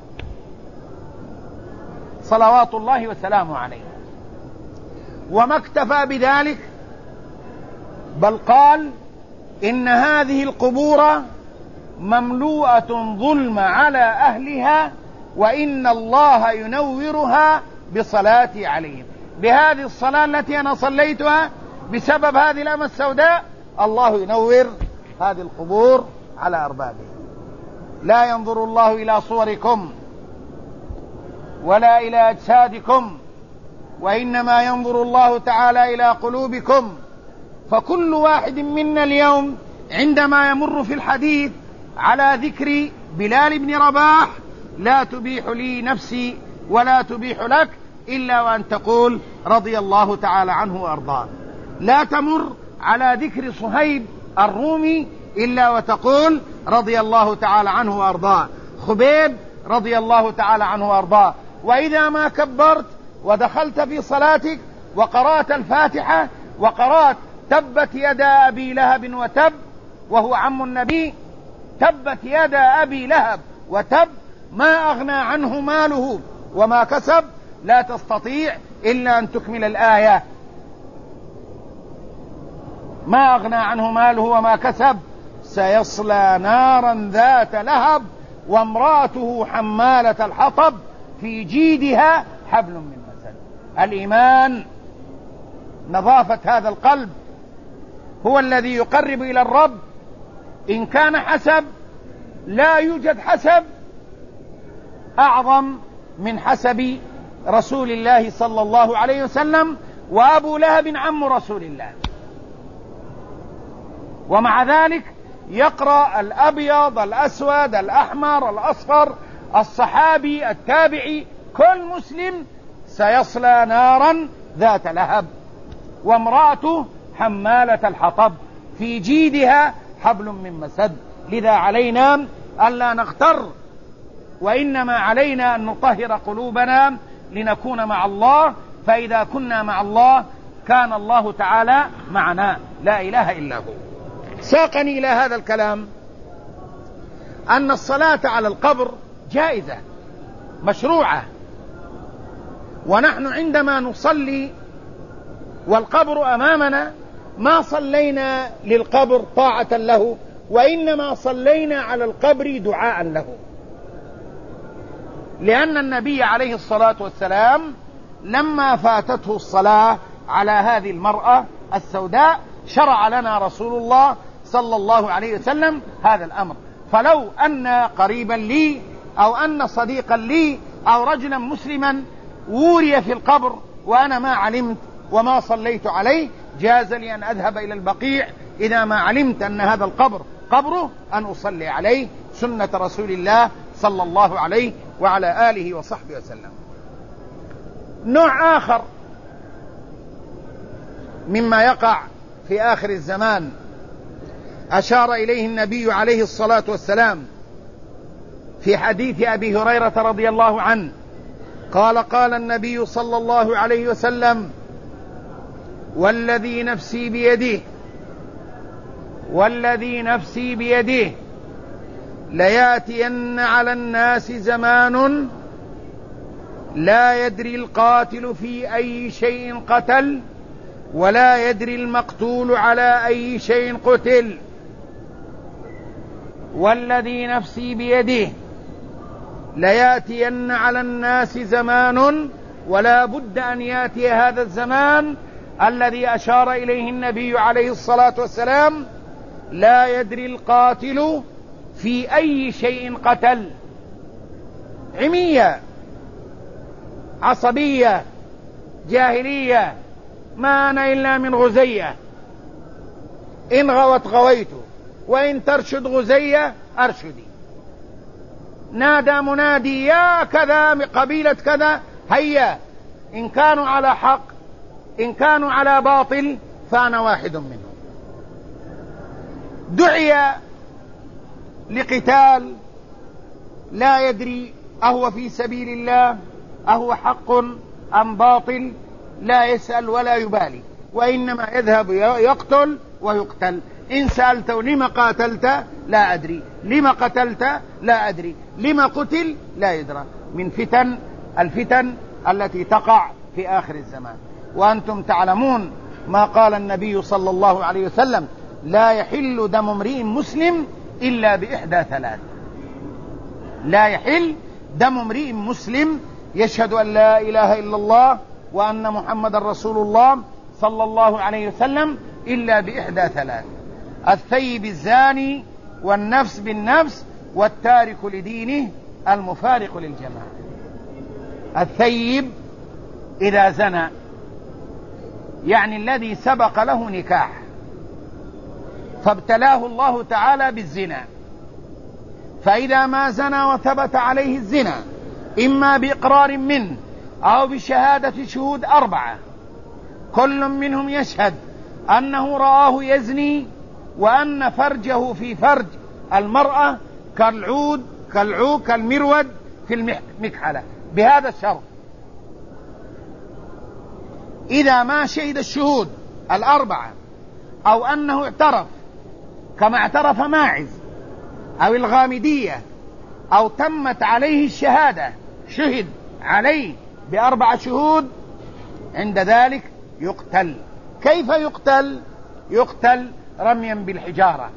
صلوات الله وسلامه عليه. وما اكتفى بذلك، بل قال إن هذه القبور مملوءة ظلم على أهلها وإن الله ينورها بصلاتي عليهم. بهذه الصلاة التي أنا صليتها بسبب هذه الأمة السوداء الله ينور هذه القبور على أربابها. لا ينظر الله إلى صوركم ولا إلى أجسادكم وإنما ينظر الله تعالى إلى قلوبكم. فكل واحد منا اليوم عندما يمر في الحديث على ذكر بلال بن رباح لا تبيح لي نفسي ولا تبيح لك إلا وأن تقول رضي الله تعالى عنه وأرضاه. لا تمر على ذكر صهيب الرومي إلا وتقول رضي الله تعالى عنه وأرضاه، خبيب رضي الله تعالى عنه وأرضاه. وإذا ما كبرت ودخلت في صلاتك وقرأت الفاتحة وقرأت تبت يدا أبي لهب وتب وهو عم النبي، تبت يدا أبي لهب وتب ما أغنى عنه ماله وما كسب، لا تستطيع إلا أن تكمل الآية ما أغنى عنه ماله وما كسب سيصلى نارا ذات لهب وامرأته حمالة الحطب في جيدها حبل من مسد. الإيمان نظافة هذا القلب هو الذي يقرب إلى الرب. إن كان حسب لا يوجد حسب أعظم من حسب رسول الله صلى الله عليه وسلم، وأبو لهب عم رسول الله. ومع ذلك يقرأ الأبيض الأسود الأحمر الأصفر الصحابي التابعي كل مسلم سيصلى نارا ذات لهب وامرأته حمالة الحطب في جيدها حبل من مسد. لذا علينا ألا نغتر، وإنما علينا أن نطهر قلوبنا لنكون مع الله، فإذا كنا مع الله كان الله تعالى معنا، لا إله إلا هو. ساقني إلى هذا الكلام أن الصلاة على القبر جائزة مشروعة، ونحن عندما نصلي والقبر أمامنا ما صلينا للقبر طاعة له، وإنما صلينا على القبر دعاء له، لأن النبي عليه الصلاة والسلام لما فاتته الصلاة على هذه المرأة السوداء شرع لنا رسول الله صلى الله عليه وسلم هذا الأمر. فلو أن قريبا لي أو أن صديقا لي أو رجلا مسلما وري في القبر وأنا ما علمت وما صليت عليه جاز لي أن أذهب إلى البقيع إذا ما علمت أن هذا القبر قبره أن أصلي عليه، سنة رسول الله صلى الله عليه وعلى آله وصحبه وسلم. نوع آخر مما يقع في آخر الزمان أشار إليه النبي عليه الصلاة والسلام في حديث أبي هريرة رضي الله عنه قال قال النبي صلى الله عليه وسلم: والذي نفسي بيده والذي نفسي بيده ليأتين على الناس زمان لا يدري القاتل في أي شيء قتل ولا يدري المقتول على أي شيء قتل. والذي نفسي بيده ليأتين على الناس زمان، ولا بد أن يأتي هذا الزمان الذي أشار إليه النبي عليه الصلاة والسلام: لا يدري القاتل في أي شيء قتل. عمية، عصبية، جاهلية، ما أنا إلا من غزية، إن غوت غويت وإن ترشد غزية أرشدي. نادى منادي: يا كذا قبيلة كذا، هيا، إن كانوا على حق إن كانوا على باطل فأنا واحد منهم. دعي لقتال لا يدري أهو في سبيل الله أهو حق أم باطل، لا يسأل ولا يبالي، وإنما يذهب يقتل ويقتل. إن سألته لما قاتلت لا أدري، لما قتلت لا أدري، لما قتل لا يدرى. من فتن الفتن التي تقع في آخر الزمان. وأنتم تعلمون ما قال النبي صلى الله عليه وسلم: لا يحل دم امرئ مسلم إلا بإحدى ثلاث. لا يحل دم امرئ مسلم يشهد أن لا إله إلا الله وأن محمد رسول الله صلى الله عليه وسلم إلا بإحدى ثلاث: الثيب الزاني، والنفس بالنفس، والتارك لدينه المفارق للجماعة. الثيب إذا زنى، يعني الذي سبق له نكاح فابتلاه الله تعالى بالزنا، فإذا ما زنى وثبت عليه الزنا إما بإقرار منه أو بشهادة شهود أربعة كل منهم يشهد أنه رآه يزني وأن فرجه في فرج المرأة كالعود كالعود كالمرود في المكحلة، بهذا الشرط: إذا ما شهد الشهود الأربعة أو أنه اعترف كما اعترف ماعز أو الغامدية أو تمت عليه الشهادة، شهد عليه بأربع شهود، عند ذلك يقتل. كيف يقتل؟ يقتل رميا بالحجارة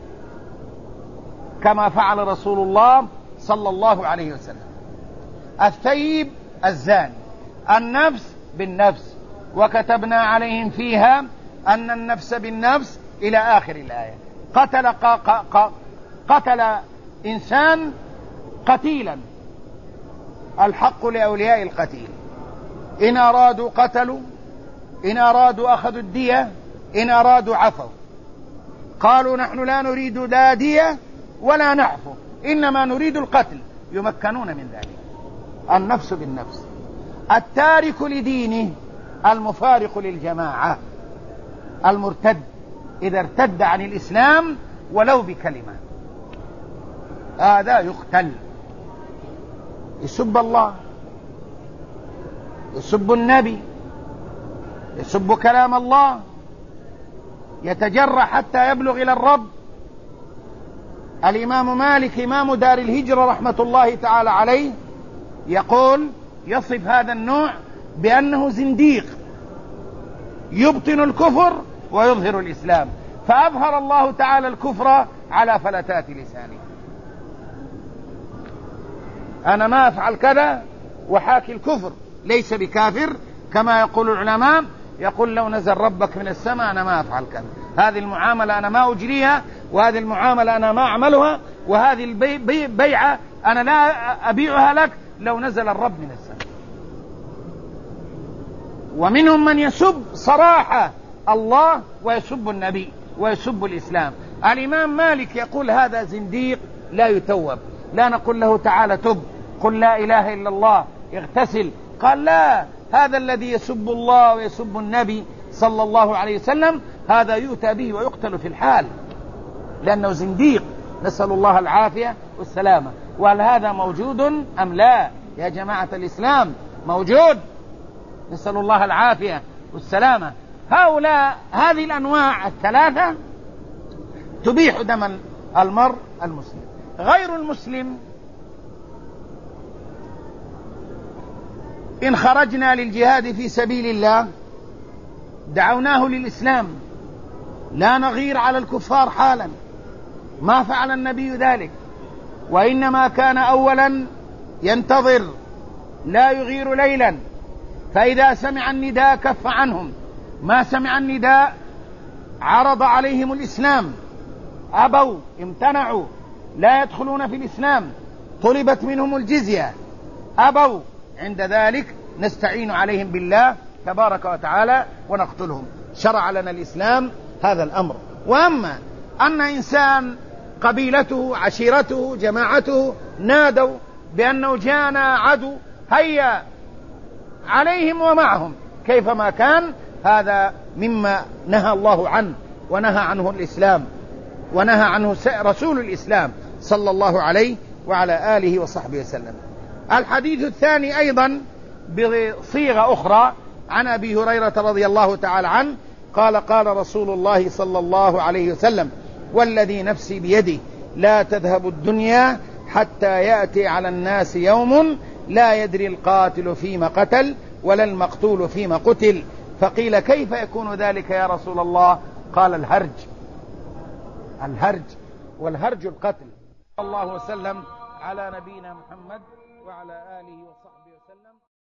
كما فعل رسول الله صلى الله عليه وسلم. الثيب الزاني، النفس بالنفس، وكتبنا عليهم فيها أن النفس بالنفس إلى آخر الآية. قتل ق... ق... ق... قتل إنسان قتيلا، الحق لأولياء القتيل، إن أرادوا قتلوا، إن أرادوا أخذوا الدية، إن أرادوا عفوا. قالوا: نحن لا نريد لا دية ولا نعفو، إنما نريد القتل، يمكنون من ذلك. النفس بالنفس. التارك لدينه المفارق للجماعة، المرتد إذا ارتد عن الإسلام ولو بكلمة، هذا يقتل. يسب الله، يسب النبي، يسب كلام الله، يتجرأ حتى يبلغ إلى الرب. الإمام مالك إمام دار الهجرة رحمة الله تعالى عليه يقول، يصف هذا النوع بأنه زنديق يبطن الكفر ويظهر الإسلام، فأظهر الله تعالى الكفر على فلتات لسانه. أنا ما أفعل كذا وحاكي الكفر، ليس بكافر كما يقول العلماء، يقول: لو نزل ربك من السماء أنا ما أفعل كذا، هذه المعاملة أنا ما أجريها، وهذه المعاملة أنا ما أعملها، وهذه البيعة أنا لا أبيعها لك لو نزل الرب من السماء. ومنهم من يسب صراحة الله ويسب النبي ويسب الإسلام. الإمام مالك يقول: هذا زنديق لا يتوب، لا نقول له تعالى تب، قل لا إله إلا الله، اغتسل. قال: لا، هذا الذي يسب الله ويسب النبي صلى الله عليه وسلم هذا يؤتى به ويقتل في الحال، لأنه زنديق، نسأل الله العافية والسلامة. وهل هذا موجود أم لا يا جماعة الإسلام؟ موجود، نسأل الله العافية والسلامة. هؤلاء هذه الأنواع الثلاثة تبيح دم المرء المسلم. غير المسلم إن خرجنا للجهاد في سبيل الله دعوناه للإسلام، لا نغير على الكفار حالا، ما فعل النبي ذلك، وإنما كان أولا ينتظر لا يغير ليلا، فإذا سمع النداء كف عنهم، ما سمع النداء عرض عليهم الإسلام، أبوا امتنعوا لا يدخلون في الإسلام، طلبت منهم الجزية أبوا، عند ذلك نستعين عليهم بالله تبارك وتعالى ونقتلهم. شرع لنا الإسلام هذا الأمر. وأما أن إنسان قبيلته عشيرته جماعته نادوا بأنه جاءنا عدو هيا عليهم ومعهم كيفما كان، هذا مما نهى الله عنه ونهى عنه الإسلام ونهى عنه رسول الإسلام صلى الله عليه وعلى آله وصحبه وسلم. الحديث الثاني أيضا بصيغة أخرى عن أبي هريرة رضي الله تعالى عنه قال: قال رسول الله صلى الله عليه وسلم: والذي نفسي بيده لا تذهب الدنيا حتى يأتي على الناس يوم لا يدري القاتل فيما قتل ولا المقتول فيما قتل، فقيل كيف يكون ذلك يا رسول الله؟ قال الهرج، الهرج، والهرج القتل. صلى الله وسلم على نبينا محمد وعلى آله وصحبه وسلم.